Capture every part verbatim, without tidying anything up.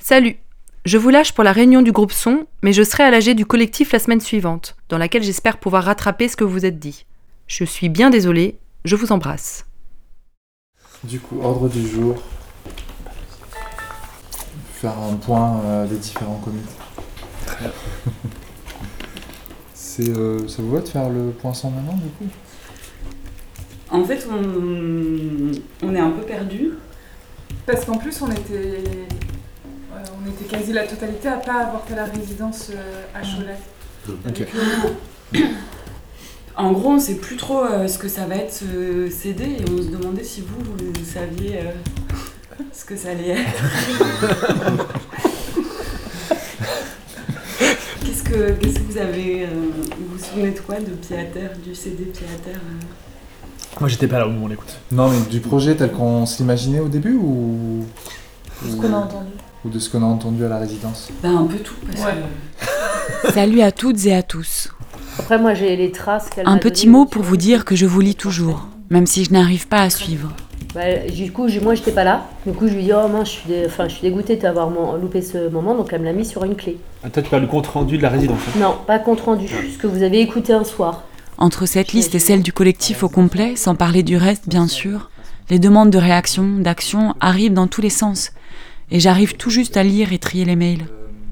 Salut, je vous lâche pour la réunion du groupe son, mais je serai à l'A G du collectif la semaine suivante, dans laquelle j'espère pouvoir rattraper ce que vous vous êtes dit. Je suis bien désolée, je vous embrasse. Du coup, ordre du jour. Faire un point euh, des différents comités. Très bien. C'est, euh, ça vous va de faire le point sans maintenant, du coup ? En fait, on, on est un peu perdu. Parce qu'en plus, on était, euh, on était quasi la totalité à pas avoir fait la résidence euh, à Cholet. Ok. Euh, en gros, on sait plus trop euh, ce que ça va être ce C D et on se demandait si vous, vous saviez euh, ce que ça allait être. Qu'est-ce que, qu'est-ce que vous avez, euh, vous vous souvenez de quoi, de Pied à Terre, du C D Pied à Terre euh... Moi j'étais pas là au moment on l'écoute. Non, mais du projet tel qu'on se l'imaginait au début ou... Tout ce qu'on a entendu. Ou de ce qu'on a entendu à la résidence ? Ben, un peu tout, parce Ouais. que... Salut à toutes et à tous. Après, moi, j'ai les traces qu'elle Un m'a petit données, mot donc, pour euh, vous dire que je vous lis toujours, même si je n'arrive pas à suivre. Bah, du coup, j'ai- moi, j'étais pas là. Du coup, je lui dis, oh mince, je suis, dé... enfin, je suis dégoûtée d'avoir mon- loupé ce moment, donc elle me l'a mis sur une clé. Ah, toi tu parles du compte rendu de la résidence. Hein. Non, pas compte rendu, ce que vous avez écouté un soir. Entre cette liste et celle du collectif au complet, sans parler du reste bien sûr, les demandes de réaction, d'action arrivent dans tous les sens. Et j'arrive tout juste à lire et trier les mails.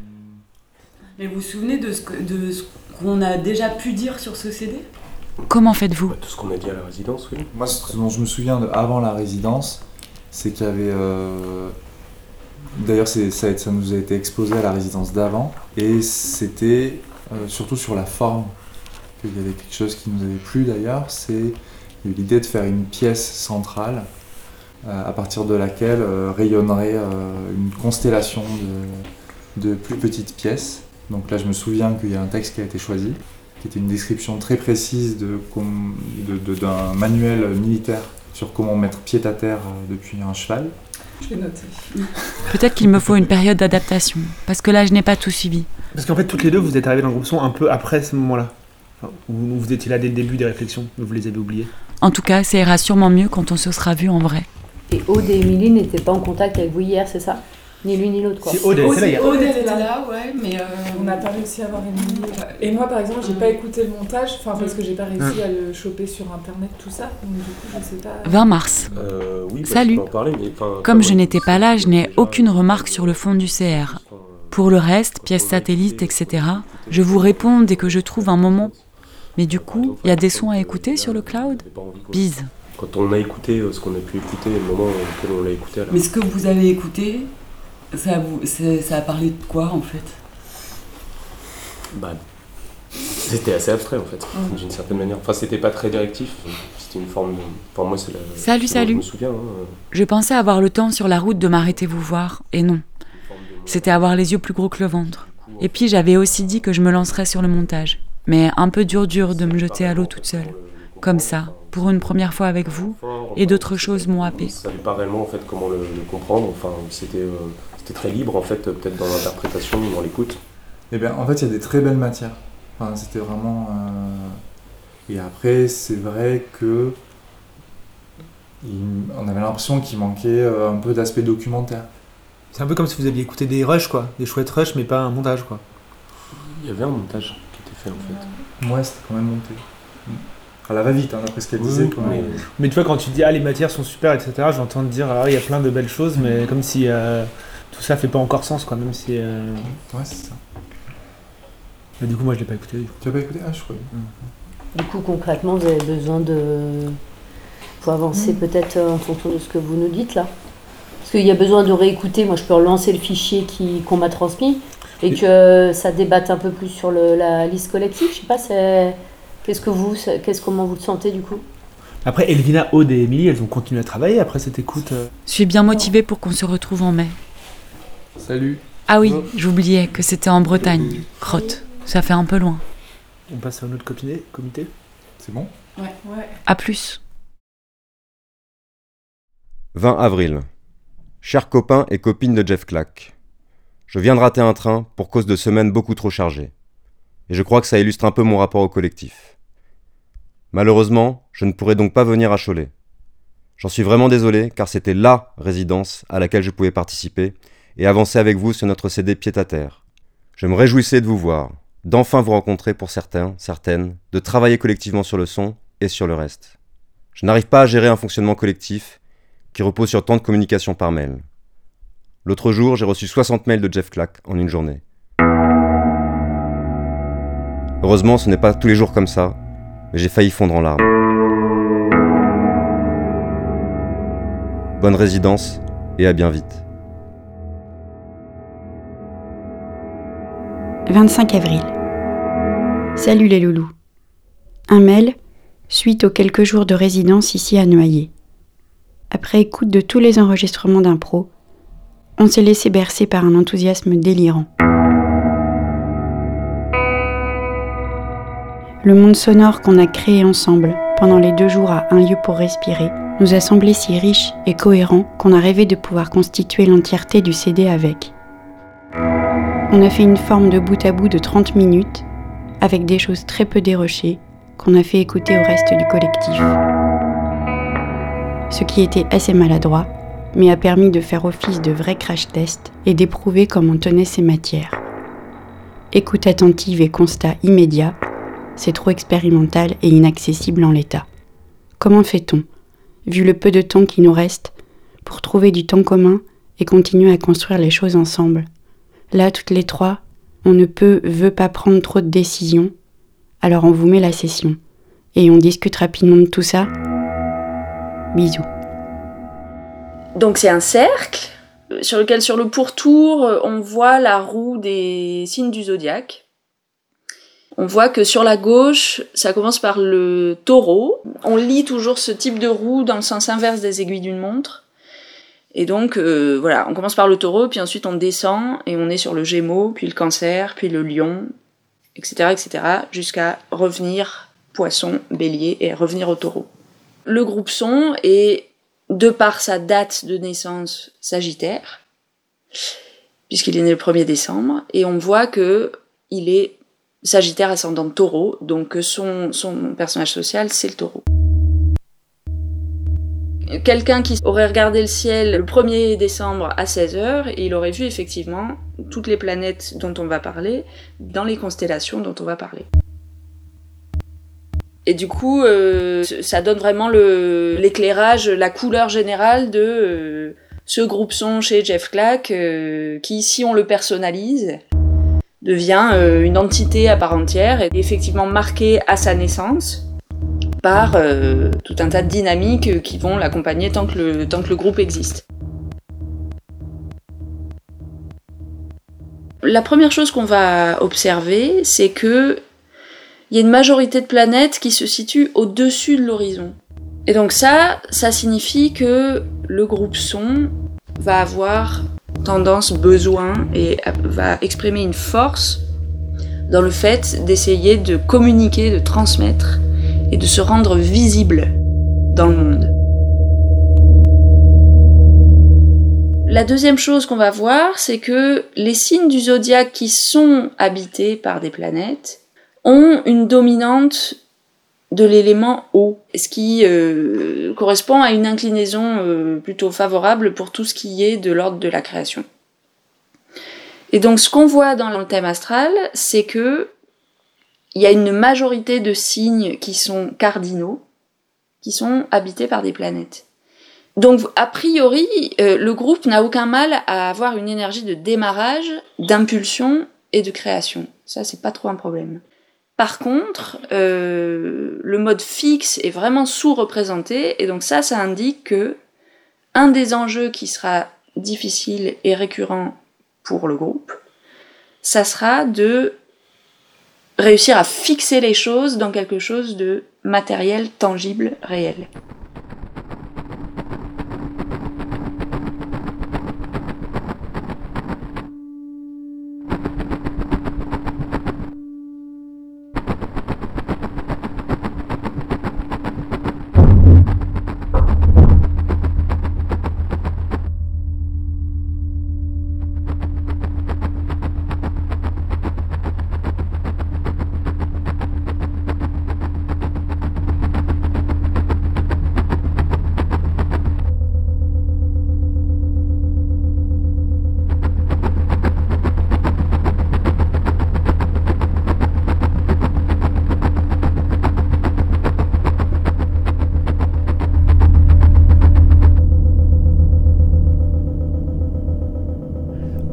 Mais vous vous souvenez de ce, que, de ce qu'on a déjà pu dire sur ce C D ? Comment faites-vous ? Tout ce qu'on a dit à la résidence, oui. Moi, ce dont je me souviens de avant la résidence, c'est qu'il y avait... euh, D'ailleurs, c'est, ça, a- ça nous a été exposé à la résidence d'avant, et c'était euh, surtout sur la forme qu'il y avait quelque chose qui nous avait plu d'ailleurs, c'est il y a eu l'idée de faire une pièce centrale euh, à partir de laquelle euh, rayonnerait euh, une constellation de, de plus petites pièces. Donc là, je me souviens qu'il y a un texte qui a été choisi, qui était une description très précise de, com- de- de- d'un manuel militaire sur comment mettre pied à terre euh, depuis un cheval. Je vais noter. Peut-être qu'il me faut une période d'adaptation, parce que là je n'ai pas tout suivi. Parce qu'en fait toutes les deux vous êtes arrivées dans le groupe son un peu après ce moment-là. Enfin, ou vous étiez là dès le début des réflexions, mais vous les avez oubliées. En tout cas, ça ira sûrement mieux quand on se sera vu en vrai. Et Aude et Émilie n'étaient pas en contact avec vous hier, c'est ça ? Ni l'une ni l'autre, quoi. Si Aude elle était là hier. Aude Aude était était là. là, ouais, mais... Euh... On n'a pas réussi à avoir Émilie. Et moi, par exemple, j'ai pas écouté le montage, enfin parce que j'ai pas réussi à le choper sur internet, tout ça. Donc du coup, je sais pas. vingt mars. Euh, oui, bah, Salut. je peux en parler, mais, enfin, Comme je ouais, n'étais pas là, je n'ai déjà, aucune euh, remarque sur le fond du C R. enfin, euh, Pour le reste, quand pièces on a satellites, écouté, et cetera, on a écouté, je vous euh, réponds dès que je trouve un moment. Mais du Quand coup, on il y a fait des ça, sons à euh, écouter là, sur le on cloud ? avait pas envie, quoi. Bise. Quand on a écouté euh, ce qu'on a pu écouter, le moment auquel on l'a écouté à la Mais ce que vous avez écouté, ça, vous, c'est- ça a parlé de quoi, en fait ? Bah, c'était assez abstrait en fait, d'une certaine manière. Enfin, c'était pas très directif, c'était une forme de. Enfin, moi, c'est la. Salut, c'est dont salut. Je me souviens. Hein, Je pensais avoir le temps sur la route de m'arrêter vous voir, et non. une forme de- C'était avoir les yeux plus gros que le ventre. Et puis j'avais aussi dit que je me lancerais sur le montage. Mais un peu dur dur de me jeter à l'eau toute seule. Comme ça, pour une première fois avec vous, et d'autres choses m'ont happé. Je savais pas réellement en fait comment le, le comprendre. Enfin, c'était, euh, c'était très libre en fait, peut-être dans l'interprétation, dans l'écoute. Eh bien, en fait, il y a des très belles matières. Enfin, c'était vraiment... euh, Et après, c'est vrai que... il- On avait l'impression qu'il manquait euh, un peu d'aspect documentaire. C'est un peu comme si vous aviez écouté des rushs quoi, des chouettes rushs mais pas un montage quoi. Il y avait un montage qui était fait en fait. Ouais, c'était quand même monté. À la va-vite, hein, d'après ce qu'elle Oui, disait. oui, quoi. mais- Mais tu vois quand tu dis ah les matières sont super et cetera, j'entends te dire ah il y a plein de belles choses mais comme si euh, tout ça fait pas encore sens quoi, même si. Euh... Ouais, c'est ça. Mais du coup moi je l'ai pas écouté. Du coup. Tu as pas écouté ? Ah, je croyais. Du coup, concrètement, vous avez besoin de... Faut avancer peut-être euh, en fonction de ce que vous nous dites, là. Parce qu'il y a besoin de réécouter. Moi, je peux relancer le fichier qui... qu'on m'a transmis et que euh, ça débatte un peu plus sur le... la liste collective. Je sais pas, c'est... Qu'est-ce que vous... c'est- Qu'est-ce... Comment vous le sentez, du coup ? Après Elvina, Aude et Émilie elles ont continué à travailler après cette écoute. euh. Je suis bien motivée pour qu'on se retrouve en mai. Salut. Ah oui, j'oubliais que c'était en Bretagne. Crotte, ça fait un peu loin. On passe à un autre copiné- comité. C'est bon ? Ouais. À plus. vingt avril. Chers copains et copines de Jeff Clack, je viens de rater un train pour cause de semaines beaucoup trop chargées. Et je crois que ça illustre un peu mon rapport au collectif. Malheureusement, je ne pourrai donc pas venir à Cholet. J'en suis vraiment désolé car c'était LA résidence à laquelle je pouvais participer et avancer avec vous sur notre C D pied-à-terre. Je me réjouissais de vous voir, d'enfin vous rencontrer pour certains, certaines, de travailler collectivement sur le son et sur le reste. Je n'arrive pas à gérer un fonctionnement collectif qui repose sur tant de communication par mail. L'autre jour, j'ai reçu soixante mails de Jeff Clack en une journée. Heureusement, ce n'est pas tous les jours comme ça, mais j'ai failli fondre en larmes. Bonne résidence et à bien vite. vingt-cinq avril. Salut les loulous. Un mail suite aux quelques jours de résidence ici à Noyer. Après écoute de tous les enregistrements d'impro, on s'est laissé bercer par un enthousiasme délirant. Le monde sonore qu'on a créé ensemble pendant les deux jours à Un lieu pour respirer nous a semblé si riche et cohérent qu'on a rêvé de pouvoir constituer l'entièreté du C D avec. On a fait une forme de bout à bout de trente minutes, avec des choses très peu dérochées, qu'on a fait écouter au reste du collectif. Ce qui était assez maladroit, mais a permis de faire office de vrai crash test et d'éprouver comment on tenait ces matières. Écoute attentive et constat immédiat, c'est trop expérimental et inaccessible en l'état. Comment fait-on, vu le peu de temps qui nous reste, pour trouver du temps commun et continuer à construire les choses ensemble ? Là, toutes les trois, on ne peut, veut pas prendre trop de décisions, alors on vous met la session. Et on discute rapidement de tout ça. Bisous. Donc c'est un cercle, sur lequel, sur le pourtour, on voit la roue des signes du zodiaque. On voit que sur la gauche, ça commence par le taureau. On lit toujours ce type de roue dans le sens inverse des aiguilles d'une montre. Et donc, euh, voilà, on commence par le taureau, puis ensuite on descend, et on est sur le gémeau, puis le cancer, puis le lion, et cetera, et cetera, jusqu'à revenir poisson, bélier, et revenir au taureau. Le groupe son est, de par sa date de naissance, sagittaire, puisqu'il est né le premier décembre, et on voit que il est sagittaire ascendant taureau, donc son, son personnage social, c'est le taureau. Quelqu'un qui aurait regardé le ciel le premier décembre à seize heures, et il aurait vu effectivement toutes les planètes dont on va parler dans les constellations dont on va parler. Et du coup, euh, ça donne vraiment le, l'éclairage, la couleur générale de euh, ce groupe son chez Jeff Clack, euh, qui, si on le personnalise, devient euh, une entité à part entière, et effectivement marqué à sa naissance par euh, tout un tas de dynamiques qui vont l'accompagner tant que le, tant que le groupe existe. La première chose qu'on va observer, c'est que il y a une majorité de planètes qui se situent au-dessus de l'horizon. Et donc ça, ça signifie que le groupe son va avoir tendance, besoin, et va exprimer une force dans le fait d'essayer de communiquer, de transmettre, et de se rendre visible dans le monde. La deuxième chose qu'on va voir, c'est que les signes du zodiaque qui sont habités par des planètes ont une dominante de l'élément eau, ce qui euh, correspond à une inclinaison euh, plutôt favorable pour tout ce qui est de l'ordre de la création. Et donc ce qu'on voit dans le thème astral, c'est que il y a une majorité de signes qui sont cardinaux, qui sont habités par des planètes. Donc, a priori, euh, le groupe n'a aucun mal à avoir une énergie de démarrage, d'impulsion et de création. Ça, c'est pas trop un problème. Par contre, euh, le mode fixe est vraiment sous-représenté, et donc ça, ça indique que un des enjeux qui sera difficile et récurrent pour le groupe, ça sera de réussir à fixer les choses dans quelque chose de matériel, tangible, réel.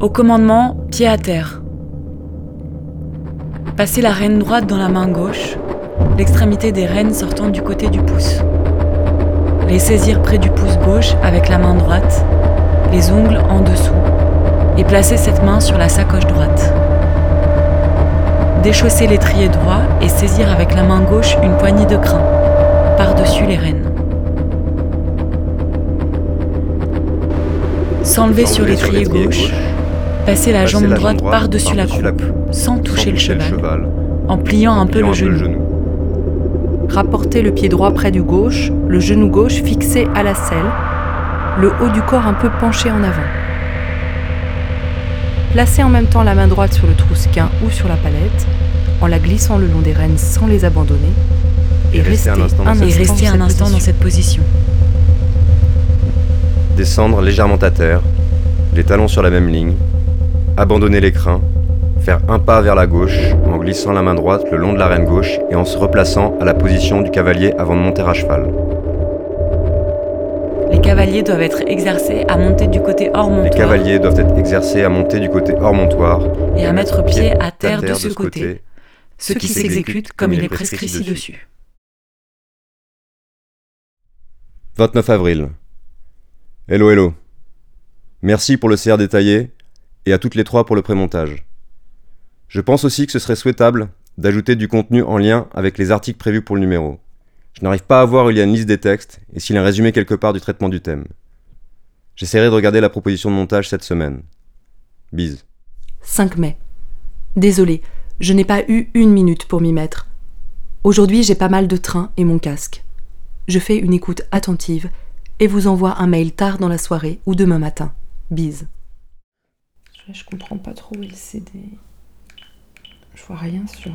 Au commandement, pied à terre. Passer la rêne droite dans la main gauche, l'extrémité des rênes sortant du côté du pouce. Les saisir près du pouce gauche avec la main droite, les ongles en dessous, et placer cette main sur la sacoche droite. Déchausser l'étrier droit et saisir avec la main gauche une poignée de crin, par-dessus les rênes. S'enlever sur l'étrier gauche, passer la jambe droite par-dessus la coupe, sans toucher le cheval, en pliant un peu le genou. Rapporter le pied droit près du gauche, le genou gauche fixé à la selle, le haut du corps un peu penché en avant. Placer en même temps la main droite sur le trousquin ou sur la palette, en la glissant le long des rênes sans les abandonner, et, et rester un instant, un et rester un instant dans cette position. Descendre légèrement à terre, les talons sur la même ligne, abandonner les crins, faire un pas vers la gauche en glissant la main droite le long de la rêne gauche et en se replaçant à la position du cavalier avant de monter à cheval. Les cavaliers doivent être exercés à monter du côté hors montoir. Les cavaliers doivent être exercés à monter du côté hors montoir et à mettre pied à terre de ce côté, ce qui s'exécute comme il est prescrit ci-dessus. vingt-neuf avril. Hello, hello. Merci pour le C R détaillé et à toutes les trois pour le prémontage. Je pense aussi que ce serait souhaitable d'ajouter du contenu en lien avec les articles prévus pour le numéro. Je n'arrive pas à voir où il y a une liste des textes et s'il y a un résumé quelque part du traitement du thème. J'essaierai de regarder la proposition de montage cette semaine. Bise. cinq mai. Désolée, je n'ai pas eu une minute pour m'y mettre. Aujourd'hui, j'ai pas mal de train et mon casque. Je fais une écoute attentive et vous envoie un mail tard dans la soirée ou demain matin. Bise. Je, je comprends pas trop où est le C D. Je vois rien sur...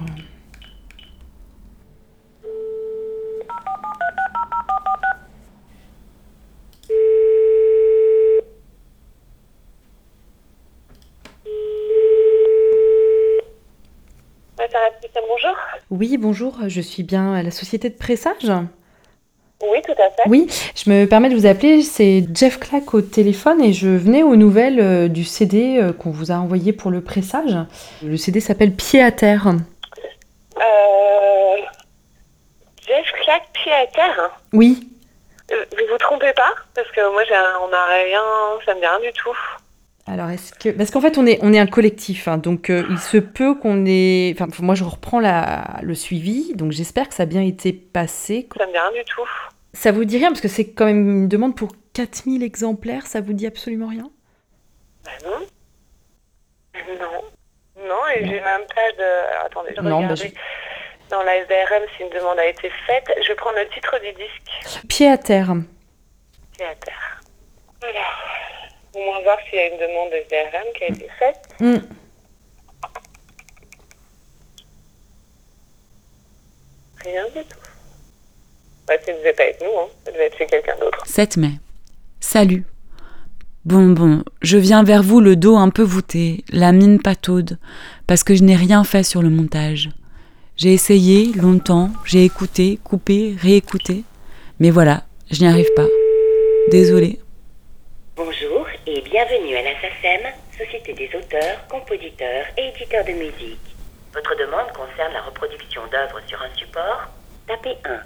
Bonjour. Oui, bonjour, je suis bien à la société de pressage. Oui, tout à fait. Oui, je me permets de vous appeler, c'est Jeff Clack au téléphone et je venais aux nouvelles euh, du C D euh, qu'on vous a envoyé pour le pressage. Le C D s'appelle Pied à terre. Euh... Jeff Clack, Pied à terre. Oui. Euh, vous vous trompez pas? Parce que moi, j'ai un... on n'a rien, ça me dit rien du tout. Alors, est-ce que... Parce qu'en fait, on est, on est un collectif, hein, donc euh, il se peut qu'on ait... Enfin, moi, je reprends la... le suivi, donc j'espère que ça a bien été passé. Ça me dit rien du tout. Ça vous dit rien? Parce que c'est quand même une demande pour quatre mille exemplaires, ça vous dit absolument rien? Bah non. Non. Non, et j'ai même pas de... Alors, attendez, je non, regarde. Bah, je... Dans la S D R M, si une demande a été faite, je vais prendre le titre du disque. Pied à terre. Pied à terre. Voilà. Au moins voir s'il y a une demande de S D R M qui a été faite. Mm. Rien du tout. Bah, ça ne devait pas être nous, hein. Ça devait être chez quelqu'un d'autre. sept mai. Salut. Bon, bon, je viens vers vous le dos un peu voûté, la mine pataude, parce que je n'ai rien fait sur le montage. J'ai essayé longtemps, j'ai écouté, coupé, réécouté, mais voilà, je n'y arrive pas. Désolée. Bonjour et bienvenue à la S A C E M, Société des auteurs, compositeurs et éditeurs de musique. Votre demande concerne la reproduction d'œuvres sur un support. Tapez un.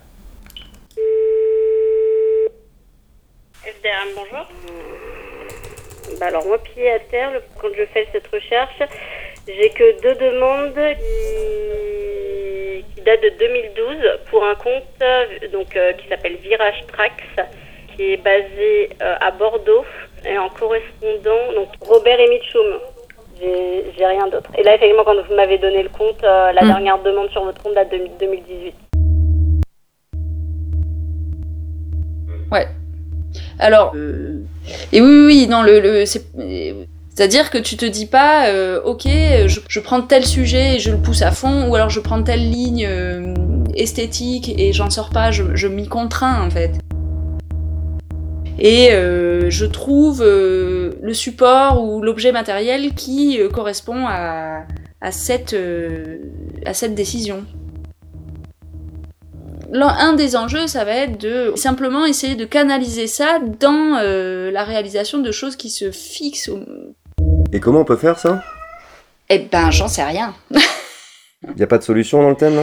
S D R M, bonjour. Bah alors moi, pied à terre, le, quand je fais cette recherche, j'ai que deux demandes qui, qui datent de deux mille douze pour un compte donc, euh, qui s'appelle Virage Tracks, qui est basé euh, à Bordeaux, et en correspondant, donc Robert et Mitchum. J'ai, j'ai rien d'autre. Et là, effectivement, quand vous m'avez donné le compte, euh, la mmh. dernière demande sur votre compte date de deux mille dix-huit. Ouais. Alors, euh, et oui, oui, oui, non, le, le c'est, c'est-à-dire que tu te dis pas, euh, ok, je, je prends tel sujet et je le pousse à fond, ou alors je prends telle ligne euh, esthétique et j'en sors pas, je, je m'y contrains en fait. Et euh, je trouve euh, le support ou l'objet matériel qui euh, correspond à, à, cette, euh, à cette décision. Un des enjeux, ça va être de simplement essayer de canaliser ça dans euh, la réalisation de choses qui se fixent. Au... Et comment on peut faire ça ? Eh ben, j'en sais rien. Y a pas de solution dans le thème là ?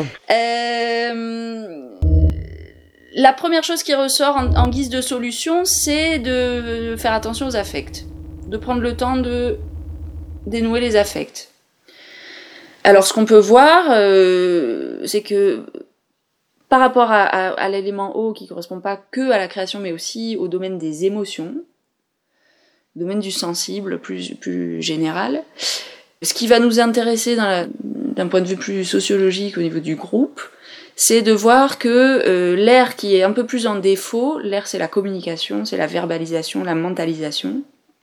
Euh, La première chose qui ressort en, en guise de solution, c'est de faire attention aux affects. De prendre le temps de dénouer les affects. Alors, ce qu'on peut voir, euh, c'est que par rapport à, à, à l'élément eau qui ne correspond pas que à la création, mais aussi au domaine des émotions, domaine du sensible plus, plus général, ce qui va nous intéresser dans la, d'un point de vue plus sociologique au niveau du groupe, c'est de voir que euh, l'air qui est un peu plus en défaut, l'air c'est la communication, c'est la verbalisation, la mentalisation,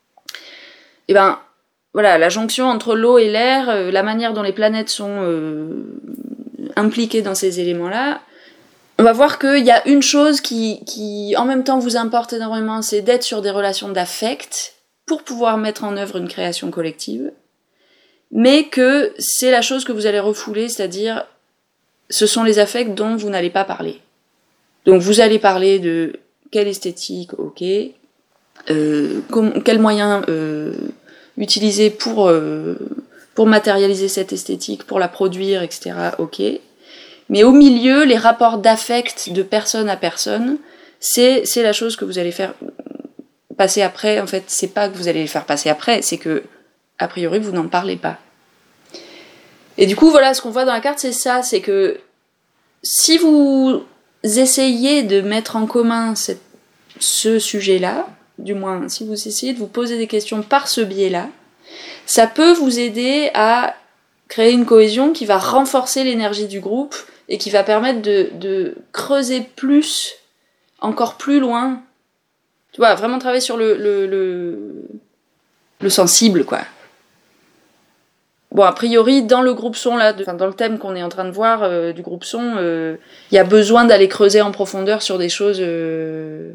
et ben voilà, la jonction entre l'eau et l'air, euh, la manière dont les planètes sont euh, impliquées dans ces éléments-là, on va voir qu'il y a une chose qui, qui en même temps vous importe énormément, c'est d'être sur des relations d'affect pour pouvoir mettre en œuvre une création collective, mais que c'est la chose que vous allez refouler, c'est-à-dire ce sont les affects dont vous n'allez pas parler. Donc vous allez parler de quelle esthétique, ok, euh, com- quels moyens euh, utiliser pour, euh, pour matérialiser cette esthétique, pour la produire, et cetera, ok. Mais au milieu, les rapports d'affect de personne à personne, c'est, c'est la chose que vous allez faire passer après. En fait, c'est pas que vous allez les faire passer après, c'est que, a priori, vous n'en parlez pas. Et du coup, voilà, ce qu'on voit dans la carte, c'est ça, c'est que si vous essayez de mettre en commun cette, ce sujet-là, du moins, si vous essayez de vous poser des questions par ce biais-là, ça peut vous aider à créer une cohésion qui va renforcer l'énergie du groupe et qui va permettre de, de creuser plus, encore plus loin. Tu vois, vraiment travailler sur le, le, le, le sensible, quoi. Bon, a priori, dans le groupe son, là, de, enfin, dans le thème qu'on est en train de voir euh, du groupe son, il euh, y a besoin d'aller creuser en profondeur sur des choses, euh,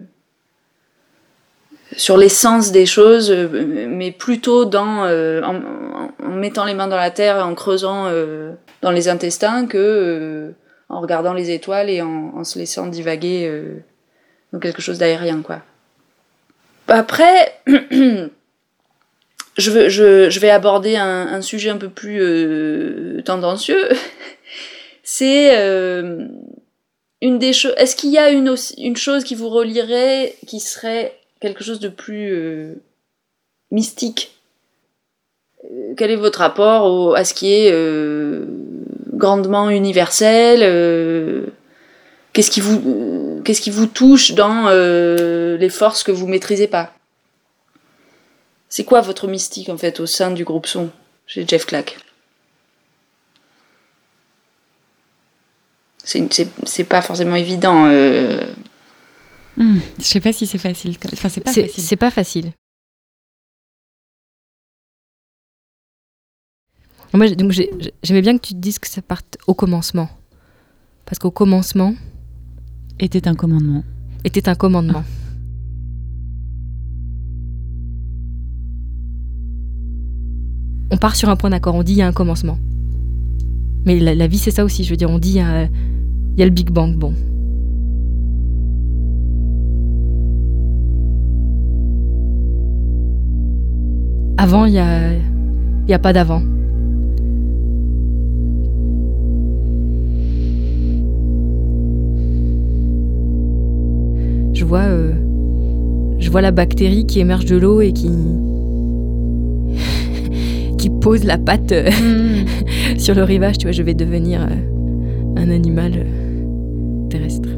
sur l'essence des choses, euh, mais plutôt dans, euh, en, en mettant les mains dans la terre, en creusant euh, dans les intestins, que euh, en regardant les étoiles et en, en se laissant divaguer euh, dans quelque chose d'aérien, quoi. Après... Je, veux, je, je vais aborder un, un sujet un peu plus euh, tendancieux. C'est euh, une des choses. Est-ce qu'il y a une, une chose qui vous relierait, qui serait quelque chose de plus euh, mystique ? Quel est votre rapport au, à ce qui est euh, grandement universel ? euh, qu'est-ce qui vous, euh, qu'est-ce qui vous touche dans euh, les forces que vous maîtrisez pas ? C'est quoi votre mystique, en fait, au sein du groupe son, chez Jeff Clack ? c'est, c'est, c'est pas forcément évident. Euh... Mmh, je sais pas si c'est facile. Enfin, c'est pas c'est, facile. C'est pas facile. Moi, donc, j'ai, j'aimais bien que tu te dises que ça parte au commencement. Parce qu'au commencement... Était un commandement. Était un commandement. Ah. On part sur un point d'accord, on dit il y a un commencement. Mais la, la vie c'est ça aussi, je veux dire, on dit il y a, il y a le Big Bang, bon. Avant, il y a, il y a pas d'avant. Je vois, euh, je vois la bactérie qui émerge de l'eau et qui... qui pose la patte euh, mmh. sur le rivage, tu vois, je vais devenir euh, un animal euh, terrestre.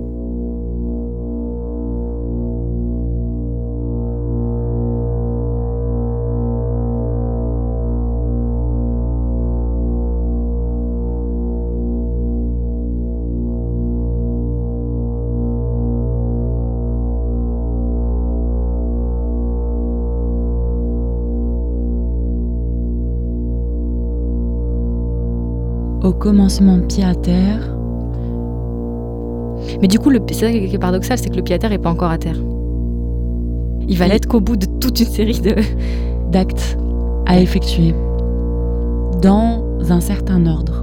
Au commencement, pied à terre. Mais du coup, le, c'est ça qui est paradoxal, c'est que le pied à terre n'est pas encore à terre. Il va l'être qu'au bout de toute une série de... d'actes à effectuer dans un certain ordre.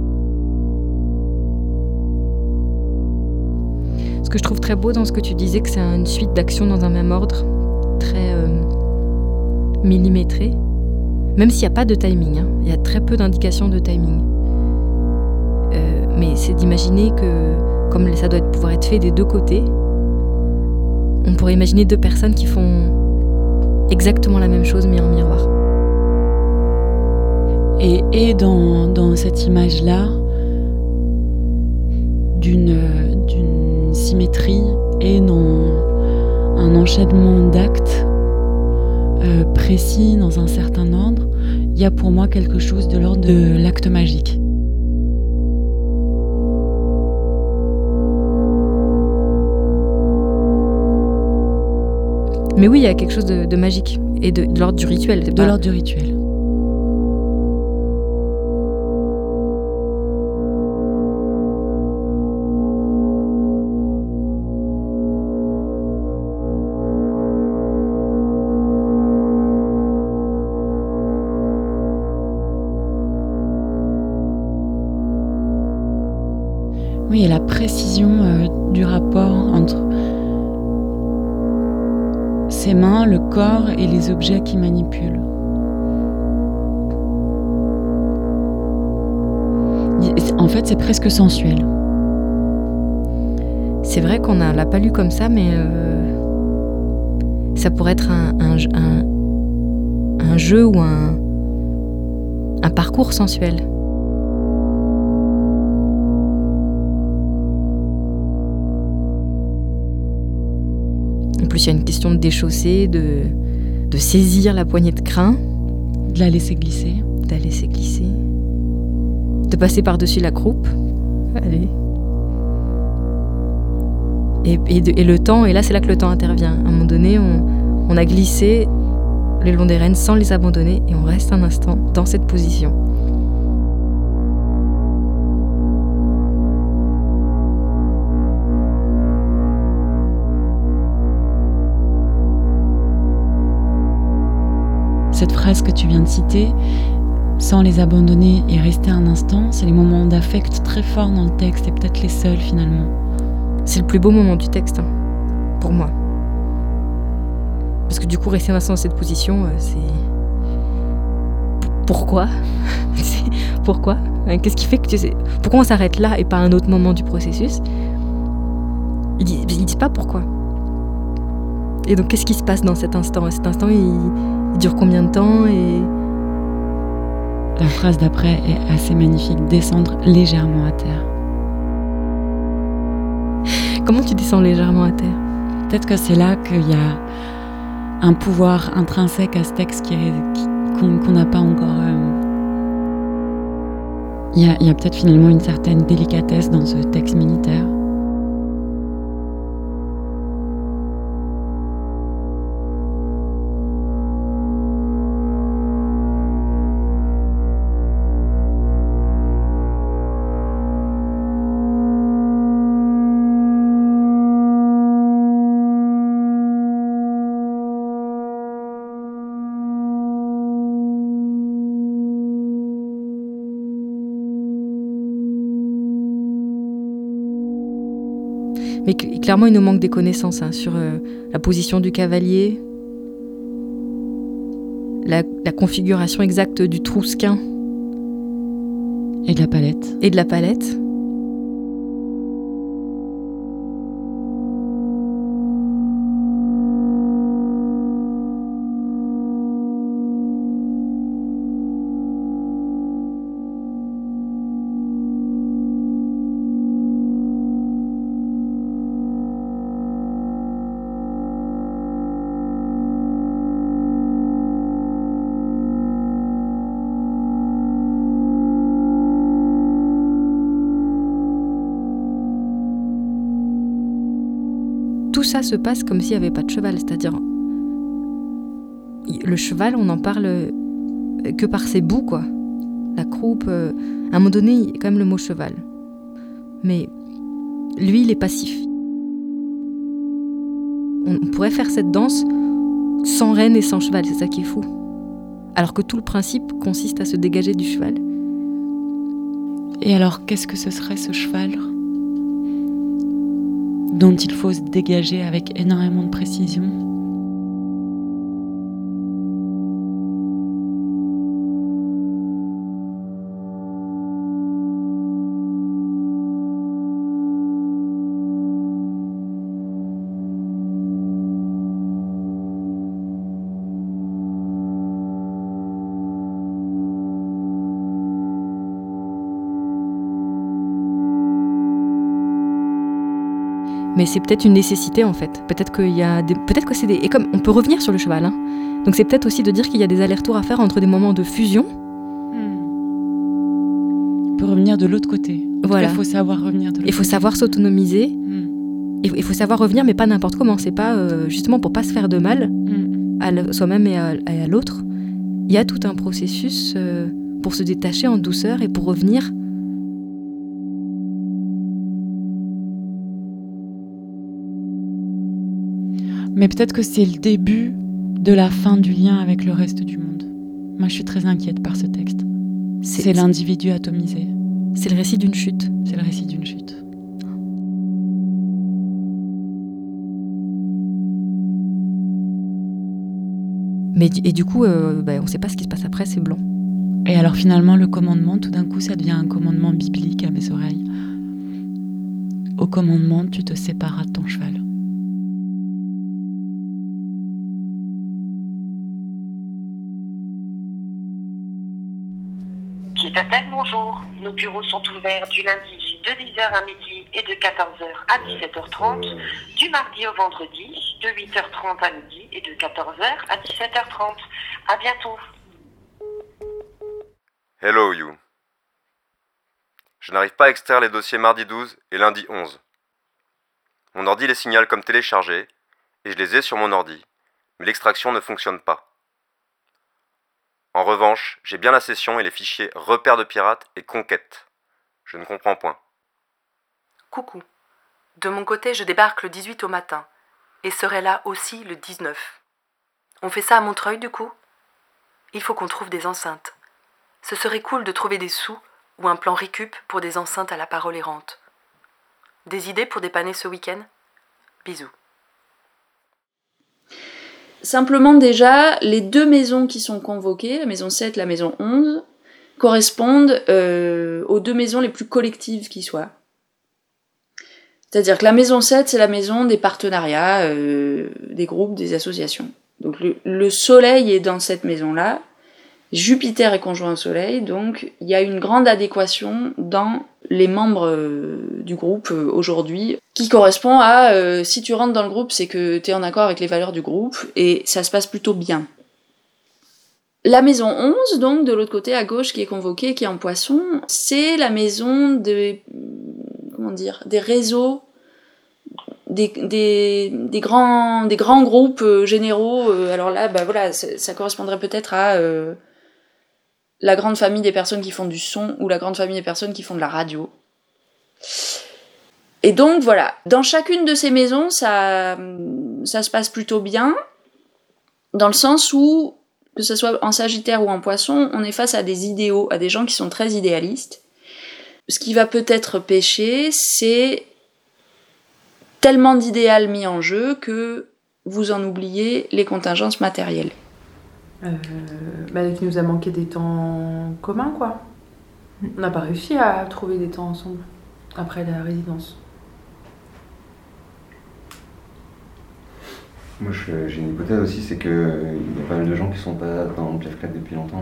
Ce que je trouve très beau dans ce que tu disais, que c'est une suite d'actions dans un même ordre, très euh, millimétrée. Même s'il n'y a pas de timing, hein. Il y a très peu d'indications de timing. Euh, mais c'est d'imaginer que, comme ça doit pouvoir être fait des deux côtés, on pourrait imaginer deux personnes qui font exactement la même chose mais en miroir. Et, et dans, dans cette image-là, d'une, d'une symétrie et dans un enchaînement d'actes euh, précis dans un certain ordre, il y a pour moi quelque chose de l'ordre de l'acte magique. Mais oui, il y a quelque chose de, de magique et de, de l'ordre du rituel. De pas... l'ordre du rituel. Oui, et la précision euh, du rapport entre ses mains, le corps et les objets qu'il manipule. En fait, c'est presque sensuel. C'est vrai qu'on ne l'a pas lu comme ça, mais euh, ça pourrait être un, un, un, un jeu ou un, un parcours sensuel. En plus, il y a une question de déchausser, de, de saisir la poignée de crin. De la laisser glisser. De la laisser glisser. De passer par-dessus la croupe. Allez. Et, et, de, et le temps, et là c'est là que le temps intervient. À un moment donné, on, on a glissé le long des rênes sans les abandonner et on reste un instant dans cette position. Cette phrase que tu viens de citer, sans les abandonner et rester un instant, c'est les moments d'affect très forts dans le texte et peut-être les seuls finalement. C'est le plus beau moment du texte, hein, pour moi. Parce que du coup, rester un instant dans cette position, euh, c'est... P- pourquoi Pourquoi Qu'est-ce qui fait que tu sais... Pourquoi on s'arrête là et pas à un autre moment du processus? Ils disent, ils disent pas pourquoi. Et donc, qu'est-ce qui se passe dans cet instant? Cet instant, il... il dure combien de temps et... La phrase d'après est assez magnifique, descendre légèrement à terre. Comment tu descends légèrement à terre? Peut-être que c'est là qu'il y a un pouvoir intrinsèque à ce texte qui est, qui, qu'on, qu'on n'a pas encore... Euh... Il y a, il y a peut-être finalement une certaine délicatesse dans ce texte militaire. Mais clairement, il nous manque des connaissances hein, sur euh, la position du cavalier, la, la configuration exacte du trousquin. Et de la palette. Et de la palette. Tout ça se passe comme s'il n'y avait pas de cheval, c'est-à-dire le cheval, on n'en parle que par ses bouts, quoi. La croupe, euh, à un moment donné, il y a quand même le mot cheval. Mais lui, il est passif. On pourrait faire cette danse sans reine et sans cheval, c'est ça qui est fou. Alors que tout le principe consiste à se dégager du cheval. Et alors, qu'est-ce que ce serait ce cheval dont il faut se dégager avec énormément de précision? mais c'est peut-être une nécessité en fait. Peut-être qu'il y a des... peut-être que c'est des... Et comme on peut revenir sur le cheval, hein. Donc c'est peut-être aussi de dire qu'il y a des allers-retours à faire entre des moments de fusion. On peut revenir de l'autre côté. En Voilà. Il faut savoir revenir de l'autre Il faut côté. savoir s'autonomiser. Mm. Il faut savoir revenir, mais pas n'importe comment. C'est pas euh, justement pour pas se faire de mal Mm. à le- soi-même et à, et à l'autre. Il y a tout un processus euh, pour se détacher en douceur et pour revenir. Mais peut-être que c'est le début de la fin du lien avec le reste du monde. Moi, je suis très inquiète par ce texte. C'est, c'est l'individu atomisé. C'est le récit d'une chute. C'est le récit d'une chute. Mais, et du coup, euh, bah, on ne sait pas ce qui se passe après, c'est blanc. Et alors finalement, le commandement, tout d'un coup, ça devient un commandement biblique à mes oreilles. Au commandement, tu te séparas de ton cheval. Qui t'appelle, bonjour. Nos bureaux sont ouverts du lundi de dix heures à midi et de quatorze heures à dix-sept heures trente, du mardi au vendredi de huit heures trente à midi et de quatorze heures à dix-sept heures trente. À bientôt. Hello you. Je n'arrive pas à extraire les dossiers mardi douze et lundi onze. Mon ordi les signale comme téléchargés et je les ai sur mon ordi, mais l'extraction ne fonctionne pas. En revanche, j'ai bien la session et les fichiers repères de pirates et conquête. Je ne comprends point. Coucou. De mon côté, je débarque le dix-huit au matin et serai là aussi le dix-neuf. On fait ça à Montreuil du coup ? Il faut qu'on trouve des enceintes. Ce serait cool de trouver des sous ou un plan récup pour des enceintes à la parole errante. Des idées pour dépanner ce week-end ? Bisous. Simplement déjà, les deux maisons qui sont convoquées, la maison sept, la maison onze, correspondent euh, aux deux maisons les plus collectives qui soient. C'est-à-dire que la maison sept, c'est la maison des partenariats, euh, des groupes, des associations. Donc le, le soleil est dans cette maison-là, Jupiter est conjoint au soleil, donc il y a une grande adéquation dans les membres euh, du groupe euh, aujourd'hui, qui correspond à euh, si tu rentres dans le groupe, c'est que tu es en accord avec les valeurs du groupe, et ça se passe plutôt bien. La maison onze, donc de l'autre côté à gauche, qui est convoquée, qui est en poisson, c'est la maison des, comment dire, des réseaux, des, des, des, grands, des grands groupes euh, généraux. Euh, alors là, bah voilà, ça, ça correspondrait peut-être à euh, la grande famille des personnes qui font du son ou la grande famille des personnes qui font de la radio. Et donc voilà, dans chacune de ces maisons, ça, ça se passe plutôt bien, dans le sens où, que ce soit en Sagittaire ou en Poisson, on est face à des idéaux, à des gens qui sont très idéalistes. Ce qui va peut-être pêcher, c'est tellement d'idéal mis en jeu que vous en oubliez les contingences matérielles. Euh, bah, il nous a manqué des temps communs, quoi. On n'a pas réussi à trouver des temps ensemble après la résidence. Moi, je- j'ai une hypothèse aussi, c'est qu'il y a pas mal de gens qui sont pas dans le Jeff Clack depuis longtemps.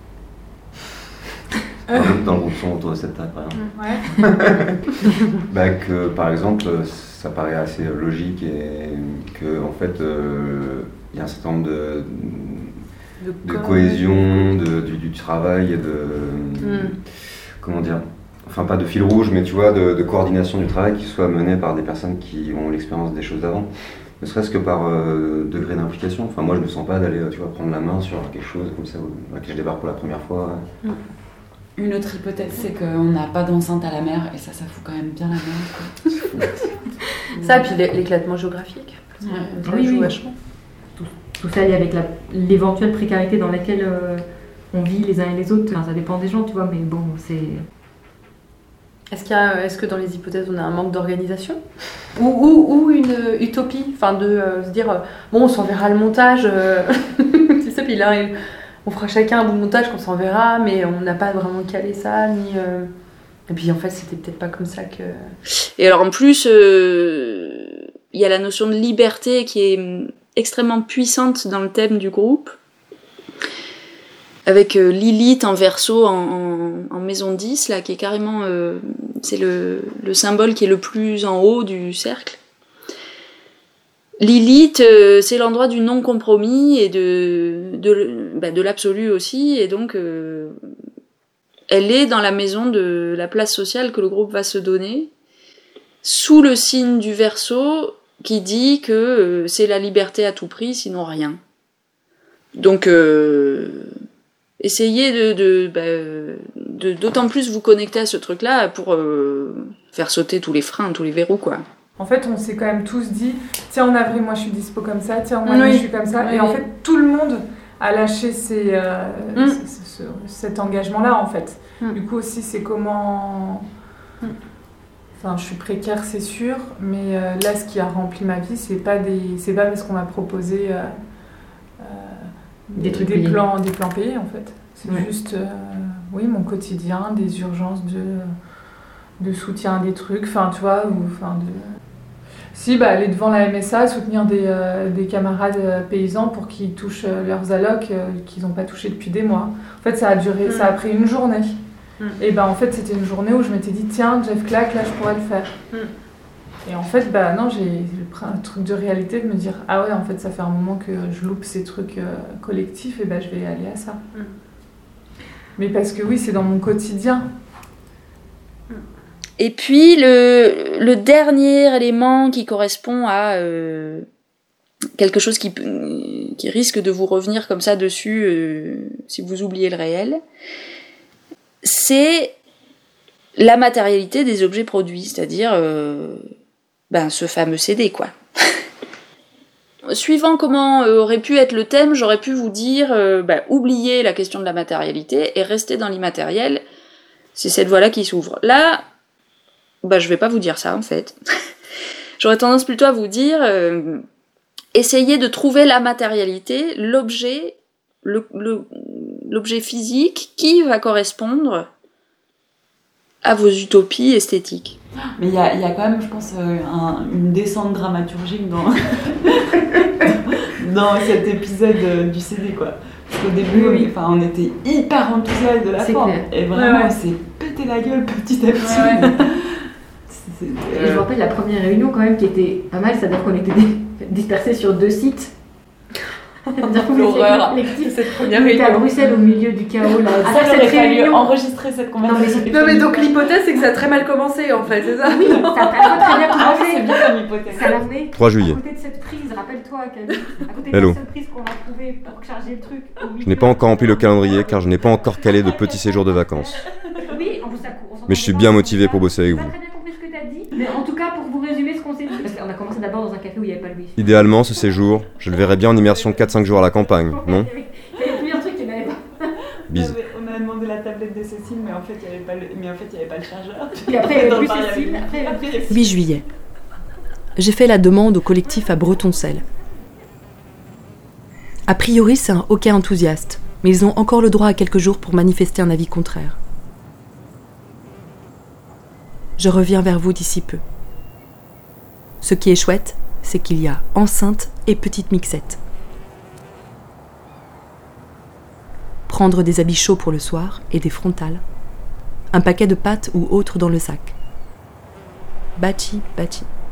Dans le- Dans le groupe son autour de cette table, par exemple. Ouais. Bah, que, par exemple, ça paraît assez logique et que, en fait, euh, il y a un certain nombre de, De de com- cohésion, de, du, du travail et de. Mm. Comment dire? Enfin, pas de fil rouge, mais tu vois, de, de coordination du travail qui soit menée par des personnes qui ont l'expérience des choses d'avant. Ne serait-ce que par euh, degré d'implication. Enfin, moi, je me sens pas d'aller, tu vois, prendre la main sur quelque chose comme ça, où- à laquelle je débarque pour la première fois. Une autre hypothèse, c'est qu'on n'a pas d'enceinte à la mer, et ça, ça fout quand même bien la merde, quoi. Ça, et puis l'é- l'éclatement géographique. Ouais. Ça Oui, joue oui. vachement. Tout, tout ça lié avec la- l'éventuelle précarité dans laquelle euh, on vit les uns et les autres. Enfin, ça dépend des gens, tu vois, mais bon, c'est... Est-ce, qu'il y a, est-ce que dans les hypothèses, on a un manque d'organisation ou, ou, ou une euh, utopie, enfin de euh, se dire, euh, bon, on s'enverra le montage, euh, c'est ça, puis là, il- on fera chacun un bout de montage qu'on s'enverra, mais on n'a pas vraiment calé ça, ni... euh, Et puis en fait, c'était peut-être pas comme ça que... Et alors en plus, euh, il y a la notion de liberté qui est hum, extrêmement puissante dans le thème du groupe, avec euh, Lilith en verso en, en, en maison dix, là, qui est carrément... euh, c'est le, le symbole qui est le plus en haut du cercle. Lilith, euh, c'est l'endroit du non-compromis et de, de, bah, de l'absolu aussi, et donc euh, elle est dans la maison de la place sociale que le groupe va se donner, sous le signe du Verseau qui dit que euh, c'est la liberté à tout prix, sinon rien. Donc, euh, essayez de, de, bah, de d'autant plus vous connecter à ce truc-là pour euh, faire sauter tous les freins, tous les verrous, quoi. En fait, on s'est quand même tous dit, tiens, en avril, moi je suis dispo comme ça, tiens, en mai, Oui. je suis comme ça. Oui. Et en fait, tout le monde a lâché ses, euh, Mm. ce- ce- ce- cet engagement-là, en fait. Mm. Du coup, aussi, c'est comment. Mm. Enfin, je suis précaire, c'est sûr, mais euh, là, ce qui a rempli ma vie, c'est pas, des... c'est pas parce qu'on m'a proposé euh, euh, Des trucs des payés. plans, des plans payés, en fait. C'est Ouais. juste, euh, oui, mon quotidien, des urgences de, de soutien à des trucs, enfin, tu vois, ou enfin de. Si, bah, aller devant la M S A, soutenir des, euh, des camarades euh, paysans pour qu'ils touchent euh, leurs allocs euh, qu'ils n'ont pas touché depuis des mois. En fait, ça a duré, Mm. ça a pris une journée. Mm. Et ben en fait, c'était une journée où je m'étais dit, tiens, Jeff Clack, là, je pourrais le faire. Mm. Et en fait, bah non, j'ai j'ai pris un truc de réalité de me dire, ah ouais, en fait, ça fait un moment que je loupe ces trucs euh, collectifs, et ben je vais aller à ça. Mm. Mais parce que oui, c'est dans mon quotidien. Et puis, le, le dernier élément qui correspond à euh, quelque chose qui, qui risque de vous revenir comme ça dessus euh, si vous oubliez le réel, c'est la matérialité des objets produits, c'est-à-dire euh, ben, ce fameux C D, quoi. Suivant comment euh, aurait pu être le thème, j'aurais pu vous dire euh, ben, oubliez la question de la matérialité et restez dans l'immatériel, c'est cette voie-là qui s'ouvre. Là, bah, je vais pas vous dire ça, en fait. J'aurais tendance plutôt à vous dire, euh, essayez de trouver la matérialité, l'objet, le, le, l'objet physique qui va correspondre à vos utopies esthétiques. Mais il y a, il y a quand même, je pense, euh, un- une descente dramaturgique dans, dans cet épisode euh, du C D, quoi. Parce qu'au début, Oui, oui. enfin, on était hyper enthousiastes de la C'est forme. clair. Et vraiment, Ouais, ouais. on s'est pété la gueule petit à petit. Ouais, ouais. C'est- Et je me rappelle la première réunion quand même qui était pas mal, c'est-à-dire qu'on était dé- dispersés sur deux sites. L'horreur. Collectif. Cette première On était à réunion. Bruxelles au milieu du chaos là. Ah, Faire ça, il aurait fallu enregistrer cette conversation. Non, mais, Non, mais donc, l'hypothèse, c'est que ça a très mal commencé, en fait, c'est ça? Oui, ça a pas très bien Ah oui, commencé. c'est bien comme hypothèse. Ça l'a fait. trois juillet. À côté de cette prise, rappelle-toi, Camille, à côté de Hello. la seule prise qu'on a trouvée pour charger le truc. au Je milieu. n'ai pas encore rempli le calendrier car je n'ai pas encore calé de petits séjours de vacances. Oui, en plus, ça court. Mais je suis bien motivé pour bosser avec vous. J'ai pas très bien compris ce que t'as dit, mais en tout cas, pour vous résumer ce qu'on s'est dit. Parce qu'on a commencé d'abord dans un café où il n'y avait pas le wifi. Idéalement, ce séjour, je le verrais bien en immersion quatre cinq jours à la campagne, non? Il y avait plusieurs trucs qu'il n'avait pas. Bise. On a demandé la tablette de Cécile, mais en fait, il n'y avait, pas le- mais en fait, il y avait pas le chargeur. Puis après, il y avait Dans plus le bar, il y avait- Cécile, après, il y avait plus Cécile. huit juillet. J'ai fait la demande au collectif à Bretoncelle. A priori, c'est un hockey enthousiaste, mais ils ont encore le droit à quelques jours pour manifester un avis contraire. Je reviens vers vous d'ici peu. Ce qui est chouette, c'est qu'il y a enceinte et petite mixette. Prendre des habits chauds pour le soir et des frontales. Un paquet de pâtes ou autre dans le sac. Bachi, bachi.